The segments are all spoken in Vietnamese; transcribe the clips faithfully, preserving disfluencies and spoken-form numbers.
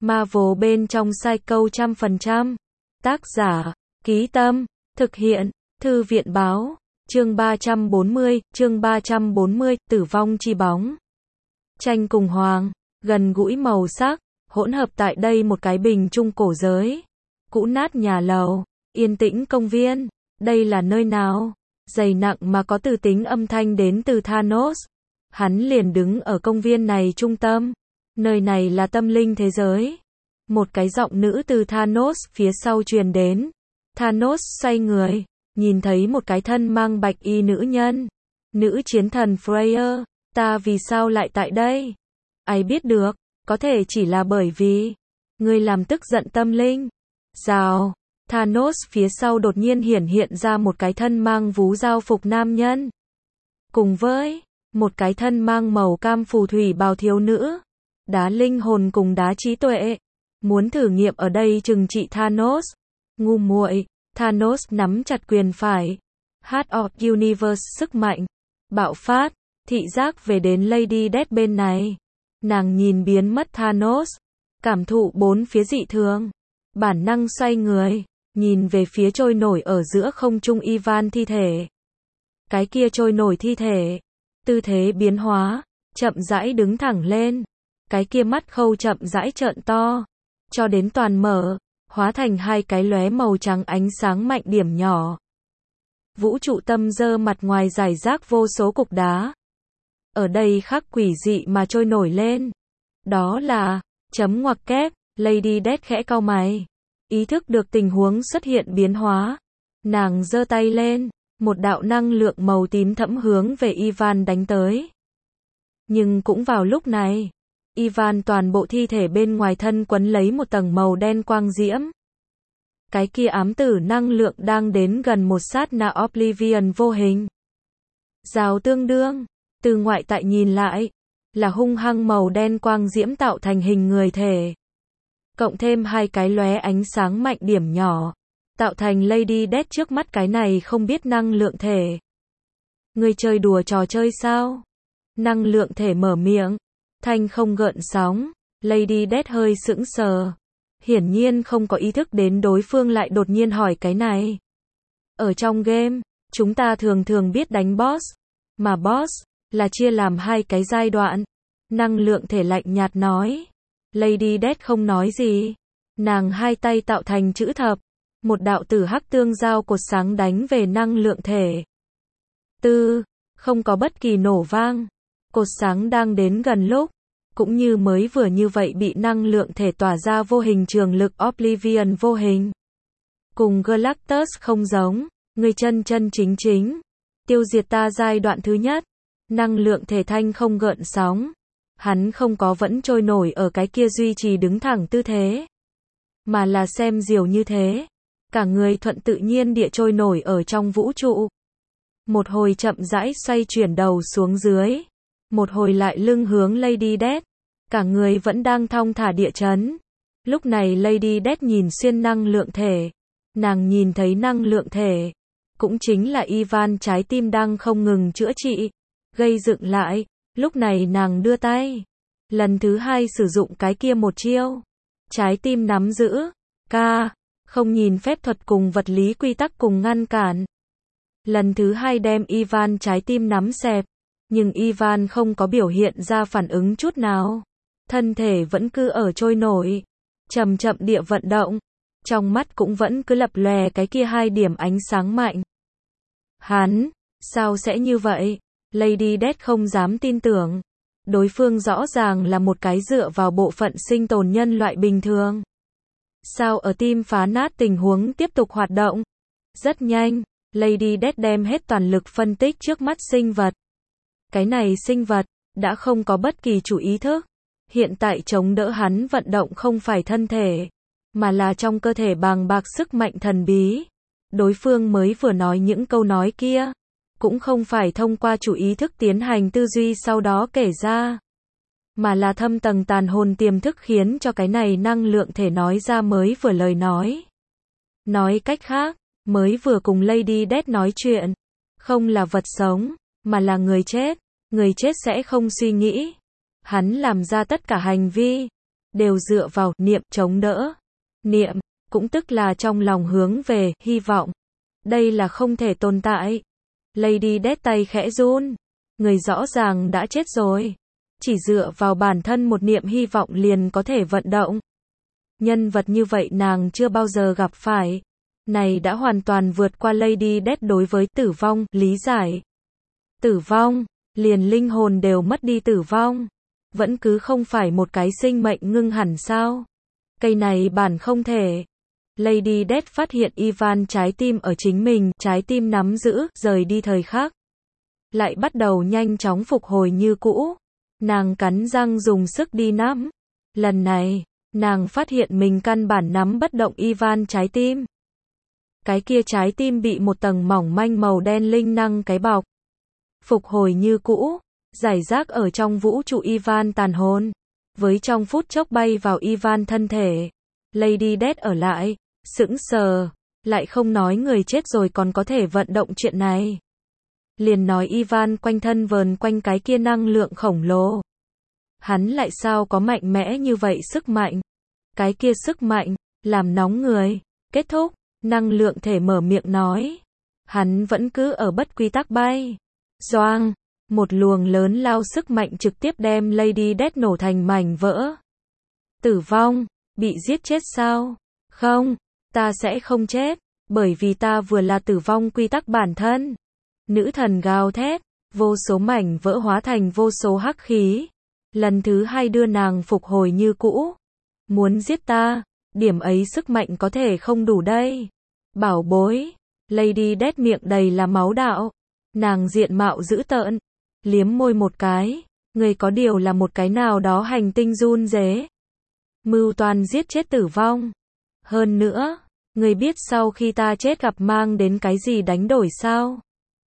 Marvel bên trong Psycho trăm phần trăm. Tác giả, Ký Tâm, thực hiện, Thư viện Báo, chương ba trăm bốn mươi, chương ba trăm bốn mươi, Tử vong chi bóng. Tranh cùng hoàng, gần gũi màu sắc, hỗn hợp tại đây một cái bình chung cổ giới. Cũ nát nhà lầu, yên tĩnh công viên, đây là nơi nào? Dày nặng mà có từ tính âm thanh đến từ Thanos. Hắn liền đứng ở công viên này trung tâm. Nơi này là tâm linh thế giới. Một cái giọng nữ từ Thanos phía sau truyền đến. Thanos xoay người, nhìn thấy một cái thân mang bạch y nữ nhân. Nữ chiến thần Freya, ta vì sao lại tại đây? Ai biết được, có thể chỉ là bởi vì ngươi làm tức giận tâm linh. Rào, Thanos phía sau đột nhiên hiển hiện ra một cái thân mang vú giao phục nam nhân. Cùng với một cái thân mang màu cam phù thủy bào thiếu nữ. Đá linh hồn cùng đá trí tuệ. Muốn thử nghiệm ở đây trừng trị Thanos. Ngu muội, Thanos nắm chặt quyền phải. Heart of Universe sức mạnh. Bạo phát, thị giác về đến Lady Death bên này. Nàng nhìn biến mất Thanos. Cảm thụ bốn phía dị thường. Bản năng xoay người, nhìn về phía trôi nổi ở giữa không trung Ivan thi thể. Cái kia trôi nổi thi thể. Tư thế biến hóa, chậm rãi đứng thẳng lên. Cái kia mắt khâu chậm rãi trợn to. Cho đến toàn mở, hóa thành hai cái lóe màu trắng ánh sáng mạnh điểm nhỏ. Vũ trụ tâm dơ mặt ngoài rải rác vô số cục đá. Ở đây khắc quỷ dị mà trôi nổi lên. Đó là, chấm ngoặc kép, Lady Death khẽ cau mày. Ý thức được tình huống xuất hiện biến hóa. Nàng giơ tay lên, một đạo năng lượng màu tím thẫm hướng về Ivan đánh tới. Nhưng cũng vào lúc này, Ivan toàn bộ thi thể bên ngoài thân quấn lấy một tầng màu đen quang diễm. Cái kia ám tử năng lượng đang đến gần một sát na Oblivion vô hình. Rào tương đương, từ ngoại tại nhìn lại, là hung hăng màu đen quang diễm tạo thành hình người thể. Cộng thêm hai cái lóe ánh sáng mạnh điểm nhỏ, tạo thành Lady Death trước mắt cái này không biết năng lượng thể. Người chơi đùa trò chơi sao? Năng lượng thể mở miệng, thanh không gợn sóng, Lady Death hơi sững sờ. Hiển nhiên không có ý thức đến đối phương lại đột nhiên hỏi cái này. Ở trong game, chúng ta thường thường biết đánh boss, mà boss là chia làm hai cái giai đoạn. Năng lượng thể lạnh nhạt nói. Lady Death không nói gì. Nàng hai tay tạo thành chữ thập. Một đạo tử hắc tương giao cột sáng đánh về năng lượng thể. Tư, không có bất kỳ nổ vang. Cột sáng đang đến gần lúc, cũng như mới vừa như vậy bị năng lượng thể tỏa ra vô hình trường lực Oblivion vô hình. Cùng Galactus không giống, người chân chân chính chính. Tiêu diệt ta giai đoạn thứ nhất. Năng lượng thể thanh không gợn sóng. Hắn không có vẫn trôi nổi ở cái kia duy trì đứng thẳng tư thế. Mà là xem diều như thế. Cả người thuận tự nhiên địa trôi nổi ở trong vũ trụ. Một hồi chậm rãi xoay chuyển đầu xuống dưới. Một hồi lại lưng hướng Lady Death. Cả người vẫn đang thong thả địa chấn. Lúc này Lady Death nhìn xuyên năng lượng thể. Nàng nhìn thấy năng lượng thể. Cũng chính là Ivan trái tim đang không ngừng chữa trị. Gây dựng lại. Lúc này nàng đưa tay. Lần thứ hai sử dụng cái kia một chiêu. Trái tim nắm giữ. Ca. Không nhìn phép thuật cùng vật lý quy tắc cùng ngăn cản. Lần thứ hai đem Ivan trái tim nắm xẹp. Nhưng Ivan không có biểu hiện ra phản ứng chút nào. Thân thể vẫn cứ ở trôi nổi. Chậm chậm địa vận động. Trong mắt cũng vẫn cứ lập lòe cái kia hai điểm ánh sáng mạnh. Hắn, sao sẽ như vậy? Lady Death không dám tin tưởng. Đối phương rõ ràng là một cái dựa vào bộ phận sinh tồn nhân loại bình thường. Sao ở tim phá nát tình huống tiếp tục hoạt động? Rất nhanh, Lady Death đem hết toàn lực phân tích trước mắt sinh vật. Cái này sinh vật, đã không có bất kỳ chủ ý thức. Hiện tại chống đỡ hắn vận động không phải thân thể, mà là trong cơ thể bàng bạc sức mạnh thần bí. Đối phương mới vừa nói những câu nói kia. Cũng không phải thông qua chủ ý thức tiến hành tư duy sau đó kể ra. Mà là thâm tầng tàn hồn tiềm thức khiến cho cái này năng lượng thể nói ra mới vừa lời nói. Nói cách khác, mới vừa cùng Lady Death nói chuyện. Không là vật sống, mà là người chết. Người chết sẽ không suy nghĩ. Hắn làm ra tất cả hành vi đều dựa vào niệm chống đỡ. Niệm, cũng tức là trong lòng hướng về, hy vọng. Đây là không thể tồn tại. Lady Death tay khẽ run. Người rõ ràng đã chết rồi. Chỉ dựa vào bản thân một niệm hy vọng liền có thể vận động. Nhân vật như vậy nàng chưa bao giờ gặp phải. Này đã hoàn toàn vượt qua Lady Death đối với tử vong, lý giải. Tử vong, liền linh hồn đều mất đi tử vong. Vẫn cứ không phải một cái sinh mệnh ngưng hẳn sao? Cây này bản không thể. Lady Death phát hiện Ivan trái tim ở chính mình, trái tim nắm giữ, rời đi thời khắc. Lại bắt đầu nhanh chóng phục hồi như cũ. Nàng cắn răng dùng sức đi nắm. Lần này, nàng phát hiện mình căn bản nắm bất động Ivan trái tim. Cái kia trái tim bị một tầng mỏng manh màu đen linh năng cái bọc. Phục hồi như cũ, giải rác ở trong vũ trụ Ivan tàn hồn. Với trong phút chốc bay vào Ivan thân thể. Lady Death ở lại, sững sờ, lại không nói người chết rồi còn có thể vận động chuyện này. Liền nói Ivan quanh thân vờn quanh cái kia năng lượng khổng lồ. Hắn lại sao có mạnh mẽ như vậy sức mạnh. Cái kia sức mạnh, làm nóng người. Kết thúc, năng lượng thể mở miệng nói. Hắn vẫn cứ ở bất quy tắc bay. Doang, một luồng lớn lao sức mạnh trực tiếp đem Lady Death nổ thành mảnh vỡ. Tử vong, bị giết chết sao? Không, ta sẽ không chết, bởi vì ta vừa là tử vong quy tắc bản thân. Nữ thần gào thét, vô số mảnh vỡ hóa thành vô số hắc khí. Lần thứ hai đưa nàng phục hồi như cũ. Muốn giết ta, điểm ấy sức mạnh có thể không đủ đây. Bảo bối, Lady Death miệng đầy là máu đạo. Nàng diện mạo dữ tợn, liếm môi một cái, người có điều là một cái nào đó hành tinh run rế. Mưu toan giết chết tử vong. Hơn nữa, người biết sau khi ta chết gặp mang đến cái gì đánh đổi sao?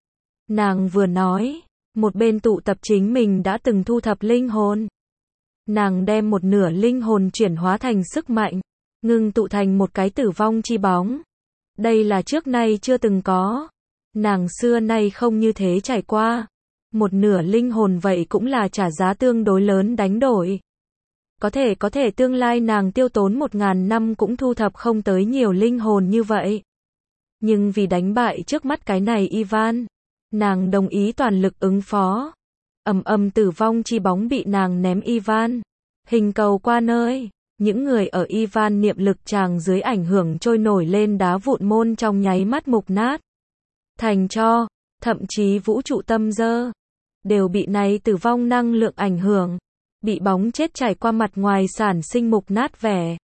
Nàng vừa nói, một bên tụ tập chính mình đã từng thu thập linh hồn. Nàng đem một nửa linh hồn chuyển hóa thành sức mạnh, ngưng tụ thành một cái tử vong chi bóng. Đây là trước nay chưa từng có. Nàng xưa nay không như thế trải qua. Một nửa linh hồn vậy cũng là trả giá tương đối lớn đánh đổi. Có thể có thể tương lai nàng tiêu tốn một ngàn năm cũng thu thập không tới nhiều linh hồn như vậy. Nhưng vì đánh bại trước mắt cái này Ivan, nàng đồng ý toàn lực ứng phó. Ầm ầm tử vong chi bóng bị nàng ném Ivan. Hình cầu qua nơi, những người ở Ivan niệm lực tràng dưới ảnh hưởng trôi nổi lên đá vụn môn trong nháy mắt mục nát. Thành tro, thậm chí vũ trụ tâm dơ, đều bị này tử vong năng lượng ảnh hưởng. Bị bóng chết trải qua mặt ngoài sản sinh mục nát vẻ.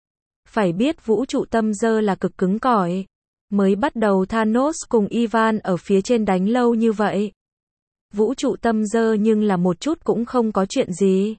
Phải biết vũ trụ tâm dơ là cực cứng cỏi. Mới bắt đầu Thanos cùng Ivan ở phía trên đánh lâu như vậy. Vũ trụ tâm dơ nhưng là một chút cũng không có chuyện gì.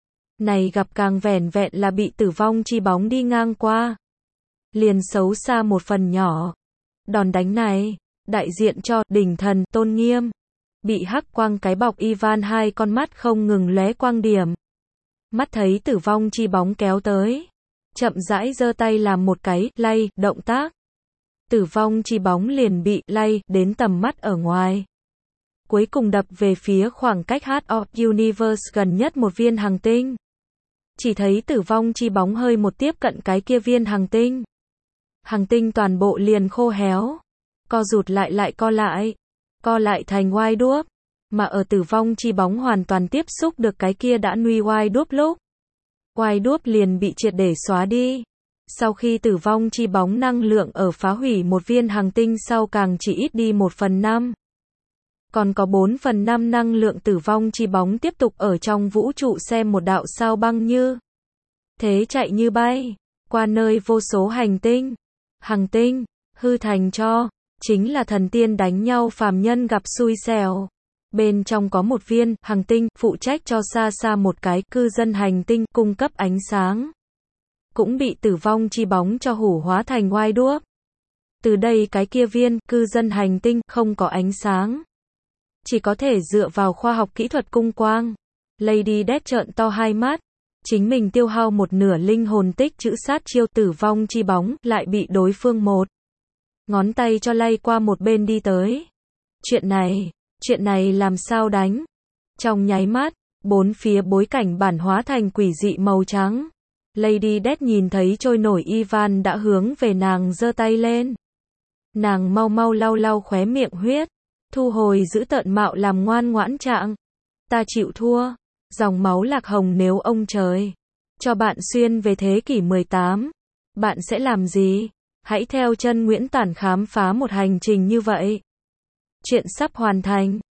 Này gặp càng vẻn vẹn là bị tử vong chi bóng đi ngang qua. Liền xấu xa một phần nhỏ. Đòn đánh này, đại diện cho đỉnh thần tôn nghiêm. Bị hắc quang cái bọc Ivan hai con mắt không ngừng lóe quang điểm. Mắt thấy tử vong chi bóng kéo tới. Chậm rãi giơ tay làm một cái lay động tác. Tử vong chi bóng liền bị lay đến tầm mắt ở ngoài. Cuối cùng đập về phía khoảng cách Heart of Universe gần nhất một viên hành tinh. Chỉ thấy tử vong chi bóng hơi một tiếp cận cái kia viên hành tinh. Hành tinh toàn bộ liền khô héo. Co rụt lại lại co lại. Co lại thành wide warp. Mà ở tử vong chi bóng hoàn toàn tiếp xúc được cái kia đã nuôi wide warp lúc. Wide warp liền bị triệt để xóa đi. Sau khi tử vong chi bóng năng lượng ở phá hủy một viên hành tinh sau càng chỉ ít đi một phần năm. Còn có bốn phần năm năng lượng tử vong chi bóng tiếp tục ở trong vũ trụ xem một đạo sao băng như. Thế chạy như bay, qua nơi vô số hành tinh. Hành tinh, hư thành cho, chính là thần tiên đánh nhau phàm nhân gặp xui xẻo. Bên trong có một viên hành tinh phụ trách cho xa xa một cái cư dân hành tinh cung cấp ánh sáng. Cũng bị tử vong chi bóng cho hủ hóa thành wide warp. Từ đây cái kia viên cư dân hành tinh không có ánh sáng. Chỉ có thể dựa vào khoa học kỹ thuật cung quang. Lady Death trợn to hai mắt. Chính mình tiêu hao một nửa linh hồn tích trữ sát chiêu tử vong chi bóng lại bị đối phương một. Ngón tay cho lay qua một bên đi tới. Chuyện này, chuyện này làm sao đánh? Trong nháy mắt, bốn phía bối cảnh bản hóa thành quỷ dị màu trắng. Lady Death nhìn thấy trôi nổi Ivan đã hướng về nàng giơ tay lên. Nàng mau mau lau lau khóe miệng huyết, thu hồi giữ tợn mạo làm ngoan ngoãn trạng. Ta chịu thua, dòng máu lạc hồng nếu ông trời cho bạn xuyên về thế kỷ mười tám, bạn sẽ làm gì? Hãy theo chân Nguyễn Tản khám phá một hành trình như vậy. Chuyện sắp hoàn thành.